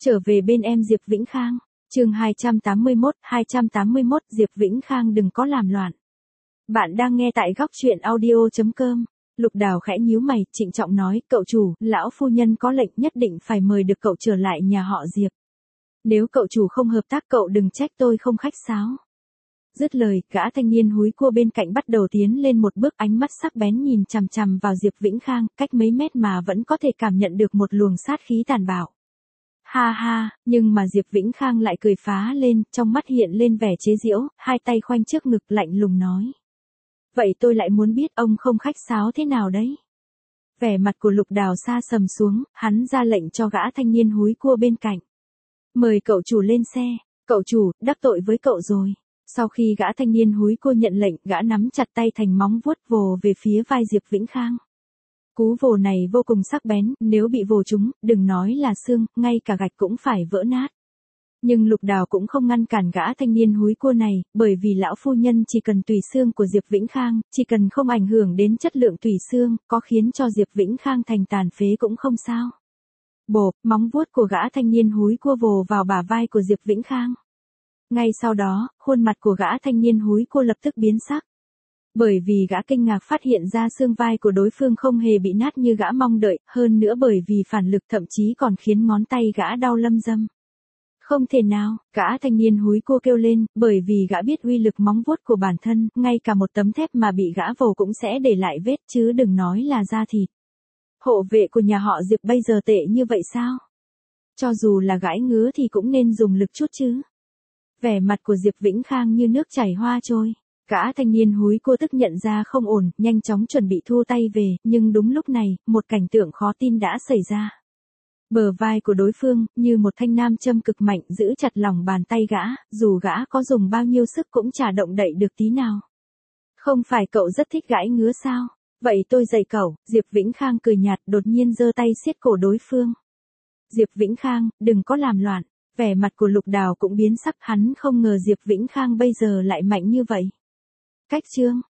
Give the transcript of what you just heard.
Trở về bên em Diệp Vĩnh Khang. Chương 281, Diệp Vĩnh Khang đừng có làm loạn. Bạn đang nghe tại góc truyện audio.com. Lục Đào khẽ nhíu mày, trịnh trọng nói, cậu chủ, lão phu nhân có lệnh nhất định phải mời được cậu trở lại nhà họ Diệp. Nếu cậu chủ không hợp tác cậu đừng trách tôi không khách sáo. Dứt lời, gã thanh niên húi cua bên cạnh bắt đầu tiến lên một bước, ánh mắt sắc bén nhìn chằm chằm vào Diệp Vĩnh Khang, cách mấy mét mà vẫn có thể cảm nhận được một luồng sát khí tàn bạo. Ha ha, nhưng mà Diệp Vĩnh Khang lại cười phá lên, trong mắt hiện lên vẻ chế giễu, hai tay khoanh trước ngực lạnh lùng nói. Vậy tôi lại muốn biết ông không khách sáo thế nào đấy? Vẻ mặt của Lục Đào sa sầm xuống, hắn ra lệnh cho gã thanh niên húi cua bên cạnh. Mời cậu chủ lên xe, cậu chủ, đắc tội với cậu rồi. Sau khi gã thanh niên húi cua nhận lệnh, gã nắm chặt tay thành móng vuốt vồ về phía vai Diệp Vĩnh Khang. Cú vồ này vô cùng sắc bén, nếu bị vồ trúng, đừng nói là xương, ngay cả gạch cũng phải vỡ nát. Nhưng Lục Đào cũng không ngăn cản gã thanh niên húi cua này, bởi vì lão phu nhân chỉ cần tùy xương của Diệp Vĩnh Khang, chỉ cần không ảnh hưởng đến chất lượng tùy xương, có khiến cho Diệp Vĩnh Khang thành tàn phế cũng không sao. Bộp, móng vuốt của gã thanh niên húi cua vồ vào bả vai của Diệp Vĩnh Khang. Ngay sau đó, khuôn mặt của gã thanh niên húi cua lập tức biến sắc. Bởi vì gã kinh ngạc phát hiện ra xương vai của đối phương không hề bị nát như gã mong đợi, hơn nữa bởi vì phản lực thậm chí còn khiến ngón tay gã đau lâm dâm. Không thể nào, gã thanh niên húi cua kêu lên, bởi vì gã biết uy lực móng vuốt của bản thân, ngay cả một tấm thép mà bị gã vồ cũng sẽ để lại vết chứ đừng nói là da thịt. Hộ vệ của nhà họ Diệp bây giờ tệ như vậy sao? Cho dù là gãi ngứa thì cũng nên dùng lực chút chứ. Vẻ mặt của Diệp Vĩnh Khang như nước chảy hoa trôi. Gã thanh niên húi cua tức nhận ra không ổn, nhanh chóng chuẩn bị thu tay về, nhưng đúng lúc này, một cảnh tượng khó tin đã xảy ra. Bờ vai của đối phương, như một thanh nam châm cực mạnh giữ chặt lòng bàn tay gã, dù gã có dùng bao nhiêu sức cũng chả động đậy được tí nào. Không phải cậu rất thích gãi ngứa sao? Vậy tôi dạy cậu, Diệp Vĩnh Khang cười nhạt đột nhiên giơ tay siết cổ đối phương. Diệp Vĩnh Khang, đừng có làm loạn. Vẻ mặt của Lục Đào cũng biến sắc, hắn không ngờ Diệp Vĩnh Khang bây giờ lại mạnh như vậy. Cách chương